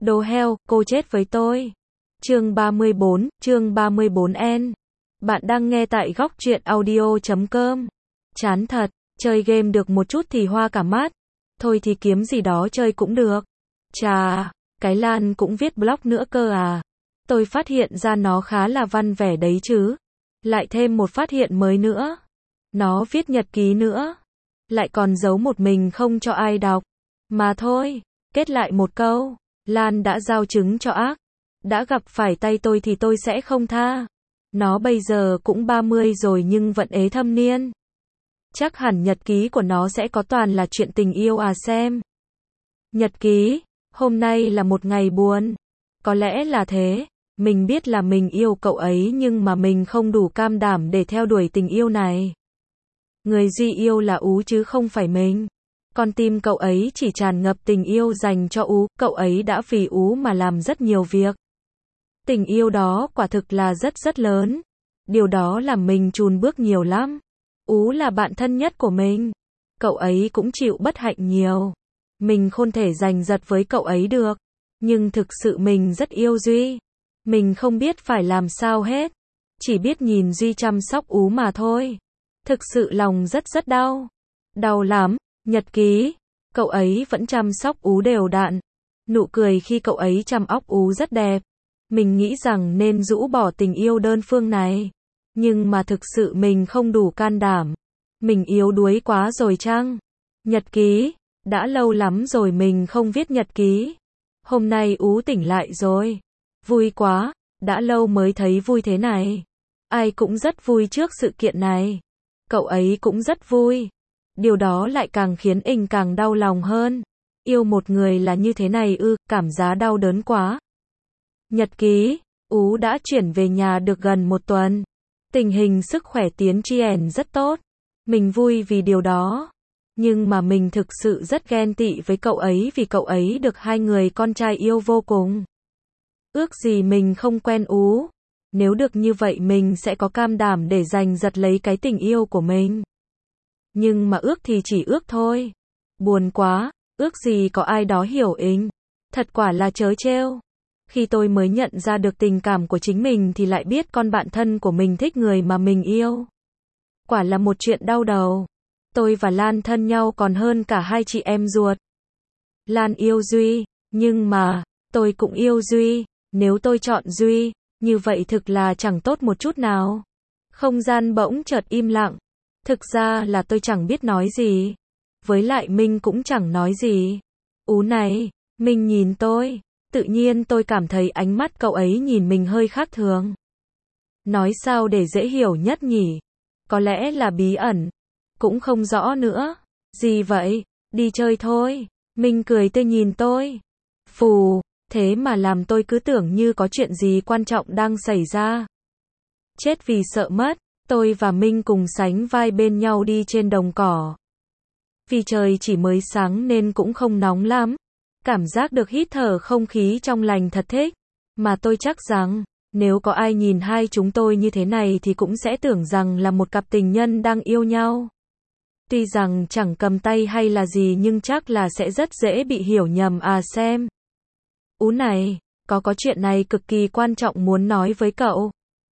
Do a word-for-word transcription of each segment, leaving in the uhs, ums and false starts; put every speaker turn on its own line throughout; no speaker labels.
Đồ heo, cô chết với tôi. Chương ba mươi bốn, chương ba mươi bốn N. Bạn đang nghe tại góc truyện audio chấm com. Chán thật, chơi game được một chút thì hoa cả mắt. Thôi thì kiếm gì đó chơi cũng được. Chà, cái Lan cũng viết blog nữa cơ à. Tôi phát hiện ra nó khá là văn vẻ đấy chứ. Lại thêm một phát hiện mới nữa. Nó viết nhật ký nữa. Lại còn giấu một mình không cho ai đọc. Mà thôi, kết lại một câu. Lan đã giao chứng cho ác. Đã gặp phải tay tôi thì tôi sẽ không tha. Nó bây giờ cũng ba mươi rồi nhưng vẫn ế thâm niên. Chắc hẳn nhật ký của nó sẽ có toàn là chuyện tình yêu à xem. Nhật ký, hôm nay là một ngày buồn. Có lẽ là thế. Mình biết là mình yêu cậu ấy nhưng mà mình không đủ cam đảm để theo đuổi tình yêu này. Người Duy yêu là Ú chứ không phải mình. Con tim cậu ấy chỉ tràn ngập tình yêu dành cho Ú, cậu ấy đã vì Ú mà làm rất nhiều việc. Tình yêu đó quả thực là rất rất lớn. Điều đó làm mình chùn bước nhiều lắm. Ú là bạn thân nhất của mình. Cậu ấy cũng chịu bất hạnh nhiều. Mình không thể giành giật với cậu ấy được. Nhưng thực sự mình rất yêu Duy. Mình không biết phải làm sao hết. Chỉ biết nhìn Duy chăm sóc Ú mà thôi. Thực sự lòng rất rất đau. Đau lắm. Nhật ký. Cậu ấy vẫn chăm sóc Ú đều đặn. Nụ cười khi cậu ấy chăm óc Ú rất đẹp. Mình nghĩ rằng nên rũ bỏ tình yêu đơn phương này. Nhưng mà thực sự mình không đủ can đảm. Mình yếu đuối quá rồi chăng? Nhật ký. Đã lâu lắm rồi mình không viết nhật ký. Hôm nay Ú tỉnh lại rồi. Vui quá. Đã lâu mới thấy vui thế này. Ai cũng rất vui trước sự kiện này. Cậu ấy cũng rất vui. Điều đó lại càng khiến mình càng đau lòng hơn. Yêu một người là như thế này ư, cảm giác đau đớn quá. Nhật ký. Ú đã chuyển về nhà được gần một tuần. Tình hình sức khỏe tiến triển rất tốt. Mình vui vì điều đó. Nhưng mà mình thực sự rất ghen tị với cậu ấy vì cậu ấy được hai người con trai yêu vô cùng. Ước gì mình không quen Ú. Nếu được như vậy mình sẽ có cam đảm để giành giật lấy cái tình yêu của mình. Nhưng mà ước thì chỉ ước thôi. Buồn quá, ước gì có ai đó hiểu mình. Thật quả là trớ trêu. Khi tôi mới nhận ra được tình cảm của chính mình thì lại biết con bạn thân của mình thích người mà mình yêu. Quả là một chuyện đau đầu. Tôi và Lan thân nhau còn hơn cả hai chị em ruột. Lan yêu Duy, nhưng mà, tôi cũng yêu Duy. Nếu tôi chọn Duy, như vậy thực là chẳng tốt một chút nào. Không gian bỗng chợt im lặng. Thực ra là tôi chẳng biết nói gì. Với lại Minh cũng chẳng nói gì. Ú này, Minh nhìn tôi. Tự nhiên tôi cảm thấy ánh mắt cậu ấy nhìn mình hơi khác thường. Nói sao để dễ hiểu nhất nhỉ? Có lẽ là bí ẩn. Cũng không rõ nữa. Gì vậy? Đi chơi thôi. Minh cười tươi nhìn tôi. Phù, thế mà làm tôi cứ tưởng như có chuyện gì quan trọng đang xảy ra. Chết vì sợ mất. Tôi và Minh cùng sánh vai bên nhau đi trên đồng cỏ. Vì trời chỉ mới sáng nên cũng không nóng lắm. Cảm giác được hít thở không khí trong lành thật thích. Mà tôi chắc rằng, nếu có ai nhìn hai chúng tôi như thế này thì cũng sẽ tưởng rằng là một cặp tình nhân đang yêu nhau. Tuy rằng chẳng cầm tay hay là gì nhưng chắc là sẽ rất dễ bị hiểu nhầm à xem. Ú này, có có chuyện này cực kỳ quan trọng muốn nói với cậu.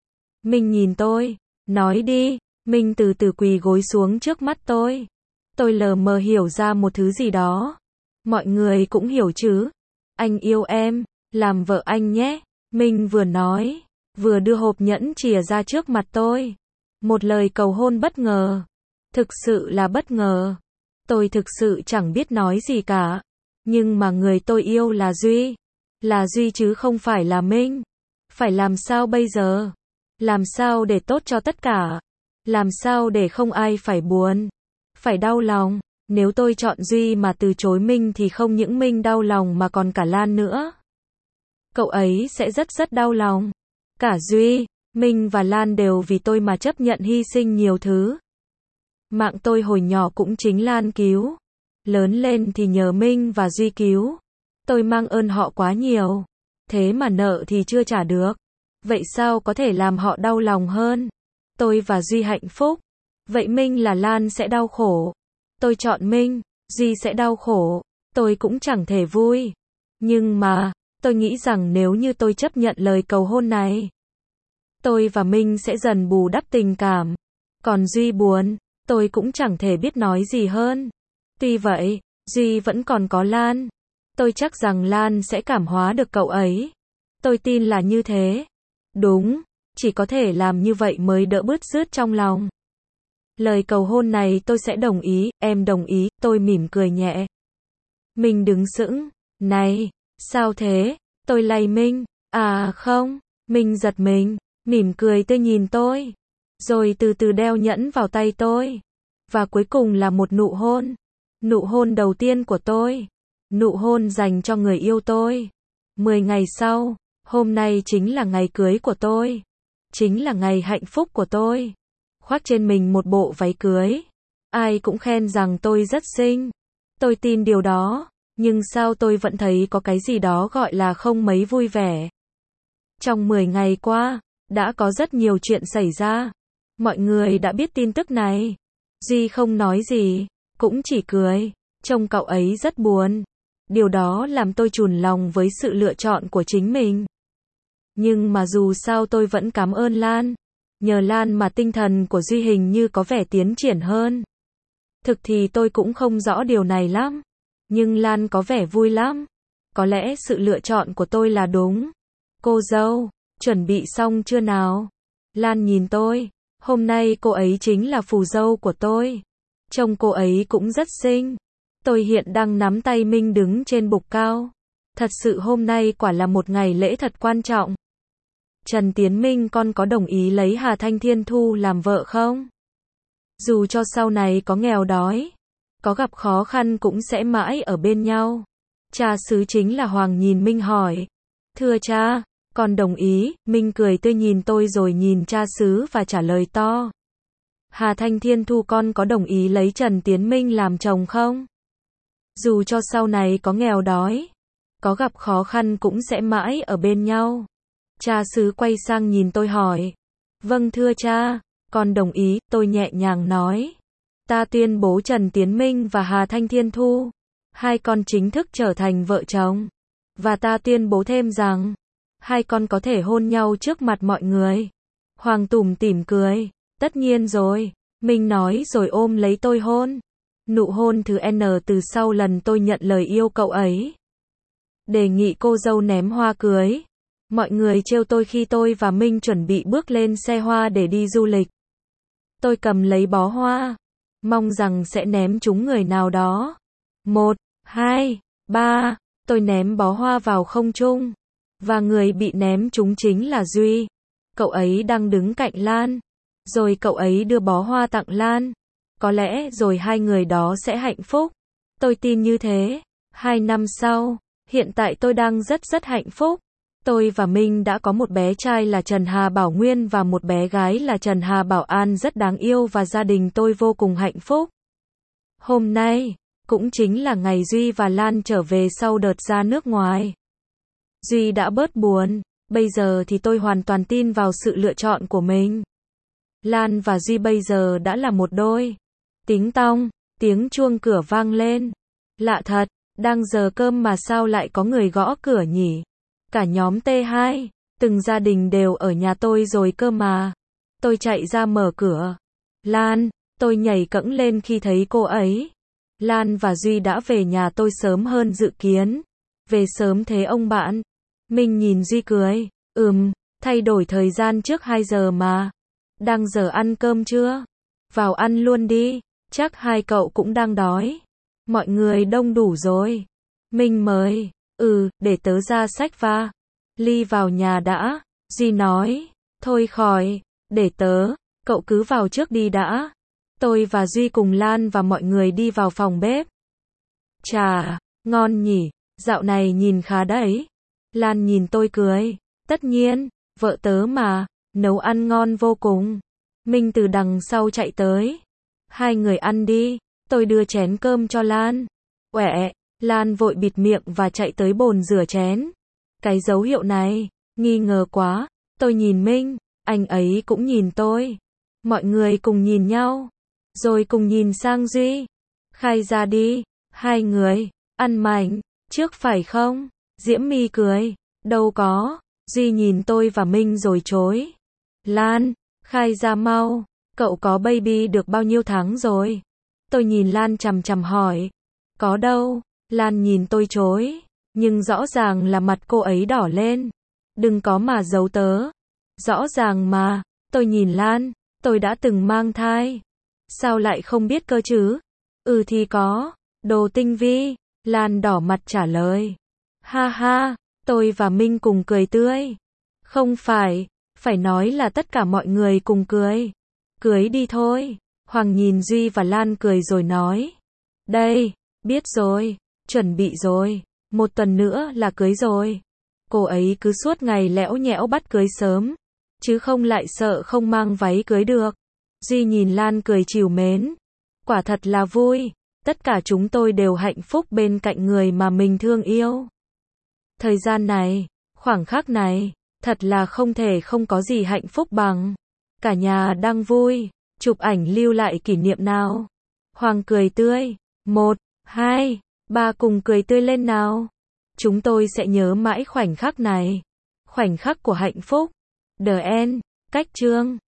Minh nhìn tôi. Nói đi. Minh từ từ quỳ gối xuống trước mắt tôi. Tôi lờ mờ hiểu ra một thứ gì đó. Mọi người cũng hiểu chứ. Anh yêu em, làm vợ anh nhé. Minh vừa nói, vừa đưa hộp nhẫn chìa ra trước mặt tôi. Một lời cầu hôn bất ngờ. Thực sự là bất ngờ. Tôi thực sự chẳng biết nói gì cả. Nhưng mà người tôi yêu là Duy. Là Duy chứ không phải là Minh. Phải làm sao bây giờ? Làm sao để tốt cho tất cả? Làm sao để không ai phải buồn? Phải đau lòng? Nếu tôi chọn Duy mà từ chối Minh thì không những Minh đau lòng mà còn cả Lan nữa. Cậu ấy sẽ rất rất đau lòng. Cả Duy, Minh và Lan đều vì tôi mà chấp nhận hy sinh nhiều thứ. Mạng tôi hồi nhỏ cũng chính Lan cứu. Lớn lên thì nhờ Minh và Duy cứu. Tôi mang ơn họ quá nhiều. Thế mà nợ thì chưa trả được. Vậy sao có thể làm họ đau lòng hơn? Tôi và Duy hạnh phúc. Vậy Minh là Lan sẽ đau khổ. Tôi chọn Minh, Duy sẽ đau khổ. Tôi cũng chẳng thể vui. Nhưng mà, Tôi nghĩ rằng nếu như tôi chấp nhận lời cầu hôn này, tôi và Minh sẽ dần bù đắp tình cảm. Còn Duy buồn, tôi cũng chẳng thể biết nói gì hơn. Tuy vậy, Duy vẫn còn có Lan. Tôi chắc rằng Lan sẽ cảm hóa được cậu ấy. Tôi tin là như thế. Đúng, chỉ có thể làm như vậy mới đỡ bứt rứt trong lòng. Lời cầu hôn này tôi sẽ đồng ý, em đồng ý, tôi mỉm cười nhẹ. Minh đứng sững, này, sao thế? Tôi lay Minh, à không, Minh giật mình, mỉm cười tươi nhìn tôi. Rồi từ từ đeo nhẫn vào tay tôi. Và cuối cùng là một nụ hôn. Nụ hôn đầu tiên của tôi. Nụ hôn dành cho người yêu tôi. Mười ngày sau, hôm nay chính là ngày cưới của tôi. Chính là ngày hạnh phúc của tôi. Khoác trên mình một bộ váy cưới. Ai cũng khen rằng tôi rất xinh. Tôi tin điều đó, nhưng sao tôi vẫn thấy có cái gì đó gọi là không mấy vui vẻ. Trong mười ngày qua, đã có rất nhiều chuyện xảy ra. Mọi người đã biết tin tức này. Duy không nói gì, cũng chỉ cười. Trông cậu ấy rất buồn. Điều đó làm tôi chùn lòng với sự lựa chọn của chính mình. Nhưng mà dù sao tôi vẫn cảm ơn Lan. Nhờ Lan mà tinh thần của Duy hình như có vẻ tiến triển hơn. Thực thì tôi cũng không rõ điều này lắm. Nhưng Lan có vẻ vui lắm. Có lẽ sự lựa chọn của tôi là đúng. Cô dâu, chuẩn bị xong chưa nào? Lan nhìn tôi. Hôm nay cô ấy chính là phù dâu của tôi. Trông cô ấy cũng rất xinh. Tôi hiện đang nắm tay Minh đứng trên bục cao. Thật sự hôm nay quả là một ngày lễ thật quan trọng. Trần Tiến Minh, con có đồng ý lấy Hà Thanh Thiên Thu làm vợ không? Dù cho sau này có nghèo đói, có gặp khó khăn cũng sẽ mãi ở bên nhau. Cha xứ chính là Hoàng nhìn Minh hỏi. Thưa cha, con đồng ý. Minh cười tươi nhìn tôi rồi nhìn cha xứ và trả lời to. Hà Thanh Thiên Thu, con có đồng ý lấy Trần Tiến Minh làm chồng không? Dù cho sau này có nghèo đói, có gặp khó khăn cũng sẽ mãi ở bên nhau. Cha xứ quay sang nhìn tôi hỏi. Vâng thưa cha, con đồng ý, tôi nhẹ nhàng nói. Ta tuyên bố Trần Tiến Minh và Hà Thanh Thiên Thu, hai con chính thức trở thành vợ chồng. Và ta tuyên bố thêm rằng, hai con có thể hôn nhau trước mặt mọi người. Hoàng tủm tỉm cười. Tất nhiên rồi, Minh nói rồi ôm lấy tôi hôn. Nụ hôn thứ N từ sau lần tôi nhận lời yêu cậu ấy. Đề nghị cô dâu ném hoa cưới. Mọi người trêu tôi khi tôi và Minh chuẩn bị bước lên xe hoa để đi du lịch. Tôi cầm lấy bó hoa, mong rằng sẽ ném trúng người nào đó. Một, hai, ba, tôi ném bó hoa vào không trung. Và người bị ném trúng chính là Duy. Cậu ấy đang đứng cạnh Lan. Rồi cậu ấy đưa bó hoa tặng Lan. Có lẽ rồi hai người đó sẽ hạnh phúc. Tôi tin như thế. Hai năm sau, hiện tại tôi đang rất rất hạnh phúc. Tôi và Minh đã có một bé trai là Trần Hà Bảo Nguyên và một bé gái là Trần Hà Bảo An rất đáng yêu và gia đình tôi vô cùng hạnh phúc. Hôm nay, cũng chính là ngày Duy và Lan trở về sau đợt ra nước ngoài. Duy đã bớt buồn, bây giờ thì tôi hoàn toàn tin vào sự lựa chọn của mình. Lan và Duy bây giờ đã là một đôi. Tính tong, tiếng chuông cửa vang lên. Lạ thật, đang giờ cơm mà sao lại có người gõ cửa nhỉ? Cả nhóm T hai, từng gia đình đều ở nhà tôi rồi cơ mà. Tôi chạy ra mở cửa. Lan, tôi nhảy cẫng lên khi thấy cô ấy. Lan và Duy đã về nhà tôi sớm hơn dự kiến. Về sớm thế ông bạn. Mình nhìn Duy cười. Ừm, thay đổi thời gian trước hai giờ mà. Đang giờ ăn cơm chưa? Vào ăn luôn đi, chắc hai cậu cũng đang đói. Mọi người đông đủ rồi. Mình mời. Ừ, để tớ ra sách va. Ly vào nhà đã. Duy nói. Thôi khỏi, để tớ, cậu cứ vào trước đi đã. Tôi và Duy cùng Lan và mọi người đi vào phòng bếp. Chà, ngon nhỉ, dạo này nhìn khá đấy. Lan nhìn tôi cười. Tất nhiên, vợ tớ mà, nấu ăn ngon vô cùng. Minh từ đằng sau chạy tới. Hai người ăn đi, tôi đưa chén cơm cho Lan. Uệ, Lan vội bịt miệng và chạy tới bồn rửa chén. Cái dấu hiệu này, nghi ngờ quá. Tôi nhìn Minh, anh ấy cũng nhìn tôi. Mọi người cùng nhìn nhau, rồi cùng nhìn sang Duy. Khai ra đi, hai người, ăn mảnh, trước phải không? Diễm My cười. Đâu có. Duy nhìn tôi và Minh rồi chối. Lan, khai ra mau. Cậu có baby được bao nhiêu tháng rồi? Tôi nhìn Lan chằm chằm hỏi. Có đâu. Lan nhìn tôi chối. Nhưng rõ ràng là mặt cô ấy đỏ lên. Đừng có mà giấu tớ. Rõ ràng mà. Tôi nhìn Lan. Tôi đã từng mang thai. Sao lại không biết cơ chứ? Ừ thì có. Đồ tinh vi. Lan đỏ mặt trả lời. Ha ha. Tôi và Minh cùng cười tươi. Không phải. Phải nói là tất cả mọi người cùng cười. Cưới đi thôi. Hoàng nhìn Duy và Lan cười rồi nói. Đây. Biết rồi. Chuẩn bị rồi. Một tuần nữa là cưới rồi. Cô ấy cứ suốt ngày lẽo nhẽo bắt cưới sớm. Chứ không lại sợ không mang váy cưới được. Duy nhìn Lan cười trìu mến. Quả thật là vui. Tất cả chúng tôi đều hạnh phúc bên cạnh người mà mình thương yêu. Thời gian này, khoảng khắc này, thật là không thể không có gì hạnh phúc bằng. Cả nhà đang vui, chụp ảnh lưu lại kỷ niệm nào. Hoàng cười tươi. Một, hai, ba cùng cười tươi lên nào. Chúng tôi sẽ nhớ mãi khoảnh khắc này. Khoảnh khắc của hạnh phúc. The End. Cách chương